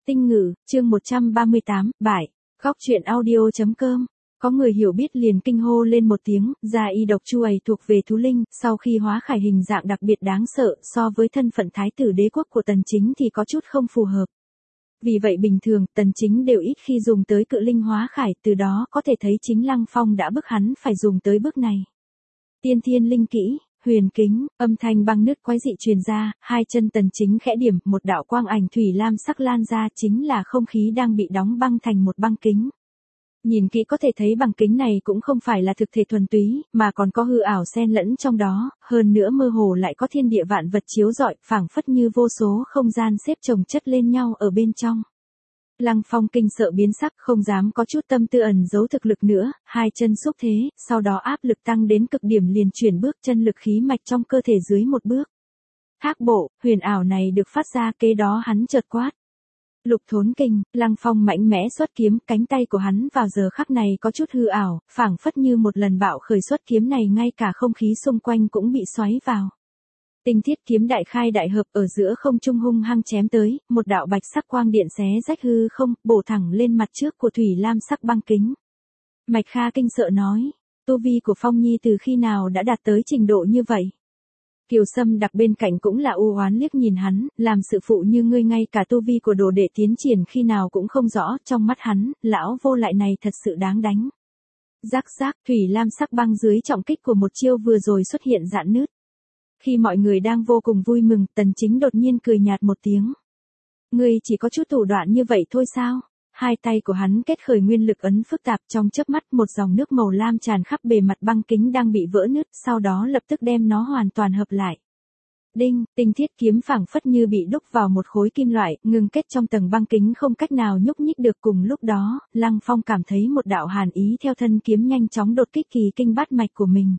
Tinh ngữ, chương 138, bại. Góc truyện audio.com. Có người hiểu biết liền kinh hô lên một tiếng, gia y độc chu ấy thuộc về thú linh, sau khi hóa khải hình dạng đặc biệt đáng sợ, so với thân phận thái tử đế quốc của Tần Chính thì có chút không phù hợp. Vì vậy bình thường, Tần Chính đều ít khi dùng tới cự linh hóa khải, từ đó có thể thấy chính Lăng Phong đã bức hắn phải dùng tới bước này. Tiên thiên linh kỹ, huyền kính, âm thanh băng nứt quái dị truyền ra, hai chân Tần Chính khẽ điểm, một đạo quang ảnh thủy lam sắc lan ra, chính là không khí đang bị đóng băng thành một băng kính. Nhìn kỹ có thể thấy băng kính này cũng không phải là thực thể thuần túy, mà còn có hư ảo xen lẫn trong đó, hơn nữa mơ hồ lại có thiên địa vạn vật chiếu rọi, phảng phất như vô số không gian xếp chồng chất lên nhau ở bên trong. Lăng Phong kinh sợ biến sắc, không dám có chút tâm tư ẩn giấu thực lực nữa, hai chân xúc thế, sau đó áp lực tăng đến cực điểm liền chuyển bước chân lực khí mạch trong cơ thể dưới một bước. Thác bộ, huyền ảo này được phát ra, kế đó hắn chợt quát. Lục thốn kinh, Lăng Phong mạnh mẽ xuất kiếm, cánh tay của hắn vào giờ khắc này có chút hư ảo, phảng phất như một lần bạo khởi xuất kiếm này ngay cả không khí xung quanh cũng bị xoáy vào. Tinh thiết kiếm đại khai đại hợp ở giữa không trung hung hăng chém tới, một đạo bạch sắc quang điện xé rách hư không, bổ thẳng lên mặt trước của thủy lam sắc băng kính. Mạch Kha kinh sợ nói, tu vi của Phong Nhi từ khi nào đã đạt tới trình độ như vậy? Kiều Sâm đặc bên cạnh cũng là u oán liếc nhìn hắn, làm sự phụ như ngươi ngay cả tu vi của đồ đệ tiến triển khi nào cũng không rõ, trong mắt hắn, lão vô lại này thật sự đáng đánh. Rắc rắc, thủy lam sắc băng dưới trọng kích của một chiêu vừa rồi xuất hiện rạn nứt. Khi mọi người đang vô cùng vui mừng, Tần Chính đột nhiên cười nhạt một tiếng. Ngươi chỉ có chút thủ đoạn như vậy thôi sao? Hai tay của hắn kết khởi nguyên lực ấn phức tạp, trong chớp mắt một dòng nước màu lam tràn khắp bề mặt băng kính đang bị vỡ nứt, sau đó lập tức đem nó hoàn toàn hợp lại. Đinh, tinh thiết kiếm phảng phất như bị đúc vào một khối kim loại, ngưng kết trong tầng băng kính không cách nào nhúc nhích được. Cùng lúc đó, Lăng Phong cảm thấy một đạo hàn ý theo thân kiếm nhanh chóng đột kích kỳ kinh bát mạch của mình.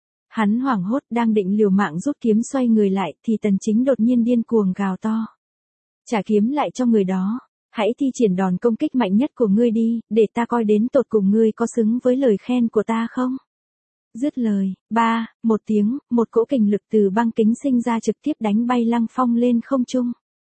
Hắn hoảng hốt đang định liều mạng rút kiếm xoay người lại thì Tần Chính đột nhiên điên cuồng gào to. Trả kiếm lại cho người đó. Hãy thi triển đòn công kích mạnh nhất của ngươi đi, để ta coi đến tột cùng ngươi có xứng với lời khen của ta không? Dứt lời, một tiếng, một cỗ kình lực từ băng kính sinh ra trực tiếp đánh bay Lăng Phong lên không trung.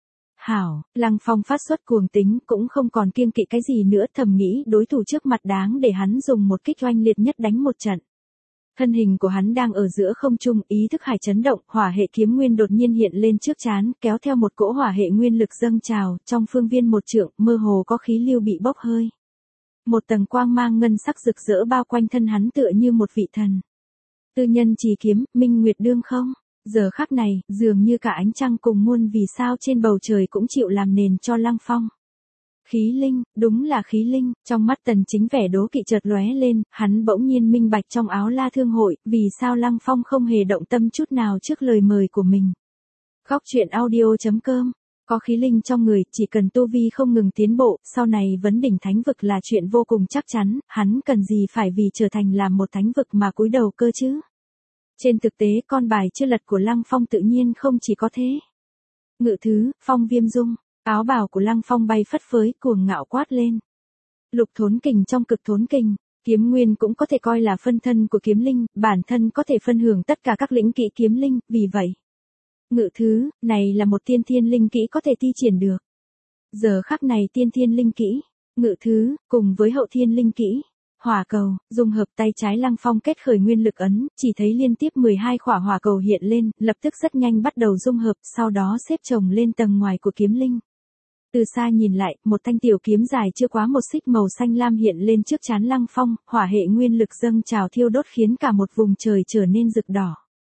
Hảo, Lăng Phong phát xuất cuồng tính, cũng không còn kiêng kỵ cái gì nữa, thầm nghĩ đối thủ trước mặt đáng để hắn dùng một kích oanh liệt nhất đánh một trận. Thân hình của hắn đang ở giữa không trung, ý thức hải chấn động, hỏa hệ kiếm nguyên đột nhiên hiện lên trước trán, kéo theo một cỗ hỏa hệ nguyên lực dâng trào, trong phương viên một trượng, mơ hồ có khí lưu bị bốc hơi. Một tầng quang mang ngân sắc rực rỡ bao quanh thân hắn tựa như một vị thần. Tư nhân trì kiếm, minh nguyệt đương không? Giờ khắc này, dường như cả ánh trăng cùng muôn vì sao trên bầu trời cũng chịu làm nền cho Lăng Phong. Khí linh, đúng là khí linh, trong mắt Tần Chính vẻ đố kỵ chợt lóe lên, hắn bỗng nhiên minh bạch trong áo La Thương hội, vì sao Lăng Phong không hề động tâm chút nào trước lời mời của mình. Góc truyện audio.com. Có khí linh trong người, chỉ cần tu vi không ngừng tiến bộ, sau này vấn đỉnh thánh vực là chuyện vô cùng chắc chắn, hắn cần gì phải vì trở thành làm một thánh vực mà cúi đầu cơ chứ. Trên thực tế con bài chưa lật của Lăng Phong tự nhiên không chỉ có thế. Ngự thứ, phong viêm dung. Áo bào của Lăng Phong bay phất phới, cuồng ngạo quát lên. Lục thốn kình trong cực thốn kình, kiếm nguyên cũng có thể coi là phân thân của kiếm linh, bản thân có thể phân hưởng tất cả các lĩnh kỹ kiếm linh, vì vậy. Ngự thứ, này là một tiên thiên linh kỹ có thể thi triển được. Giờ khắc này tiên thiên linh kỹ, ngự thứ, cùng với hậu thiên linh kỹ. Hỏa cầu, dùng hợp tay trái Lăng Phong kết khởi nguyên lực ấn, chỉ thấy liên tiếp 12 khỏa hỏa cầu hiện lên, lập tức rất nhanh bắt đầu dung hợp, sau đó xếp chồng lên tầng ngoài của kiếm linh. Từ xa nhìn lại, một thanh tiểu kiếm dài chưa quá một xích màu xanh lam hiện lên trước trán Lăng Phong, hỏa hệ nguyên lực dâng trào thiêu đốt khiến cả một vùng trời trở nên rực đỏ.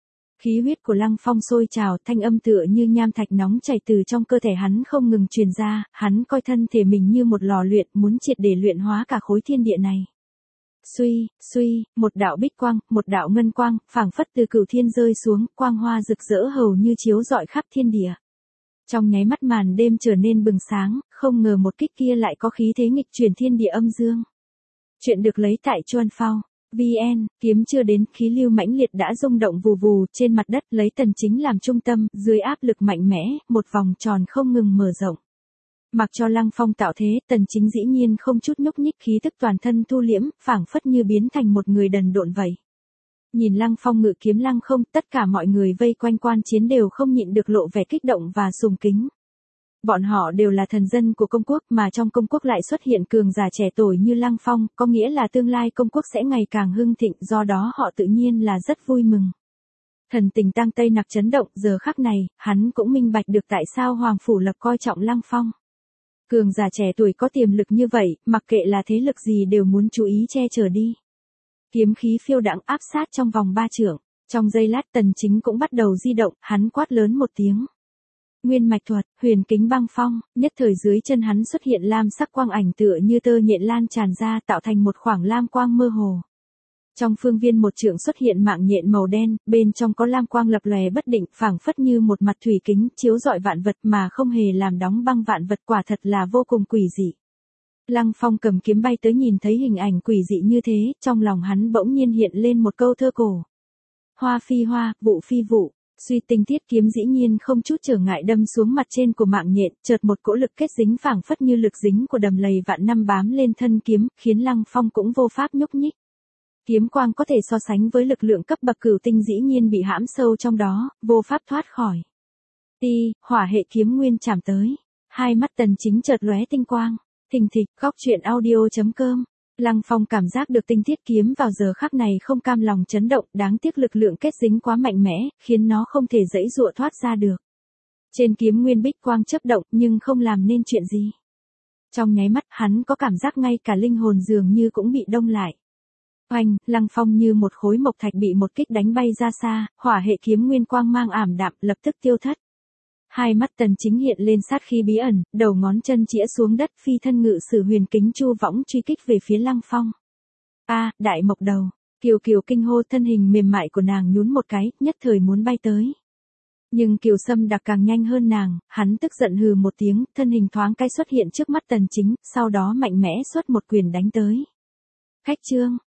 Khí huyết của Lăng Phong sôi trào, thanh âm tựa như nham thạch nóng chảy từ trong cơ thể hắn không ngừng truyền ra, hắn coi thân thể mình như một lò luyện, muốn triệt để luyện hóa cả khối thiên địa này. Suy, một đạo bích quang, một đạo ngân quang, phảng phất từ cửu thiên rơi xuống, quang hoa rực rỡ hầu như chiếu rọi khắp thiên địa. Trong nháy mắt màn đêm trở nên bừng sáng, không ngờ một kích kia lại có khí thế nghịch chuyển thiên địa âm dương. Chuyện được lấy tại Chuan Phao. VN, kiếm chưa đến, khí lưu mãnh liệt đã rung động vù vù trên mặt đất, lấy Tần Chính làm trung tâm, dưới áp lực mạnh mẽ, một vòng tròn không ngừng mở rộng. Mặc cho Lăng Phong tạo thế, Tần Chính dĩ nhiên không chút nhúc nhích, khí tức toàn thân thu liễm, phảng phất như biến thành một người đần độn vậy. Nhìn Lăng Phong ngự kiếm lăng không, tất cả mọi người vây quanh quan chiến đều không nhịn được lộ vẻ kích động và sùng kính. Bọn họ đều là thần dân của công quốc mà trong công quốc lại xuất hiện cường giả trẻ tuổi như Lăng Phong, có nghĩa là tương lai công quốc sẽ ngày càng hưng thịnh, do đó họ tự nhiên là rất vui mừng. Thần tình Tang Tây Nặc chấn động, giờ khắc này, hắn cũng minh bạch được tại sao Hoàng Phủ Lập coi trọng Lăng Phong. Cường giả trẻ tuổi có tiềm lực như vậy, mặc kệ là thế lực gì đều muốn chú ý che chở đi. Kiếm khí phiêu đãng áp sát trong vòng 3 trượng. Trong giây lát Tần Chính cũng bắt đầu di động, hắn quát lớn một tiếng. Nguyên mạch thuật, huyền kính băng phong, nhất thời dưới chân hắn xuất hiện lam sắc quang ảnh tựa như tơ nhện lan tràn ra tạo thành một khoảng lam quang mơ hồ. Trong phương viên một trượng xuất hiện mạng nhện màu đen, bên trong có lam quang lập lòe bất định, phảng phất như một mặt thủy kính chiếu rọi vạn vật mà không hề làm đóng băng vạn vật, quả thật là vô cùng quỷ dị. Lăng Phong cầm kiếm bay tới nhìn thấy hình ảnh quỷ dị như thế, trong lòng hắn bỗng nhiên hiện lên một câu thơ cổ. Hoa phi hoa, vụ phi vụ, suy tinh tiết kiếm dĩ nhiên không chút trở ngại đâm xuống mặt trên của mạng nhện, chợt một cỗ lực kết dính phảng phất như lực dính của đầm lầy vạn năm bám lên thân kiếm, khiến Lăng Phong cũng vô pháp nhúc nhích. Kiếm quang có thể so sánh với lực lượng cấp bậc cửu tinh dĩ nhiên bị hãm sâu trong đó, vô pháp thoát khỏi. Ti, hỏa hệ kiếm nguyên chạm tới. Hai mắt Tần Chính chợt lóe tinh quang. Thình thịch, góc truyện audio.com. Lăng Phong cảm giác được tinh thiết kiếm vào giờ khắc này không cam lòng chấn động, đáng tiếc lực lượng kết dính quá mạnh mẽ, khiến nó không thể giãy giụa thoát ra được. Trên kiếm nguyên bích quang chớp động nhưng không làm nên chuyện gì. Trong nháy mắt hắn có cảm giác ngay cả linh hồn dường như cũng bị đông lại. Oanh, Lăng Phong như một khối mộc thạch bị một kích đánh bay ra xa, hỏa hệ kiếm nguyên quang mang ảm đạm lập tức tiêu thất. Hai mắt Tần Chính hiện lên sát khí bí ẩn, đầu ngón chân chĩa xuống đất phi thân ngự sử huyền kính chu võng truy kích về phía Lăng Phong. Đại mộc đầu, Kiều Kiều kinh hô, thân hình mềm mại của nàng nhún một cái, nhất thời muốn bay tới. Nhưng Kiều Sâm Đặc càng nhanh hơn nàng, hắn tức giận hừ một tiếng, thân hình thoáng cái xuất hiện trước mắt Tần Chính, sau đó mạnh mẽ xuất một quyền đánh tới. Khách trương,